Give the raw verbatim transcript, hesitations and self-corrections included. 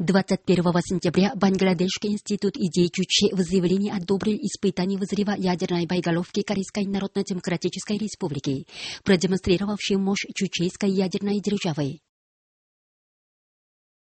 двадцать первого сентября Бангладешский институт идей Чучхе в заявлении одобрил испытание взрыва ядерной боеголовки Корейской Народно-Демократической Республики, продемонстрировавшей мощь чучхейской ядерной державы.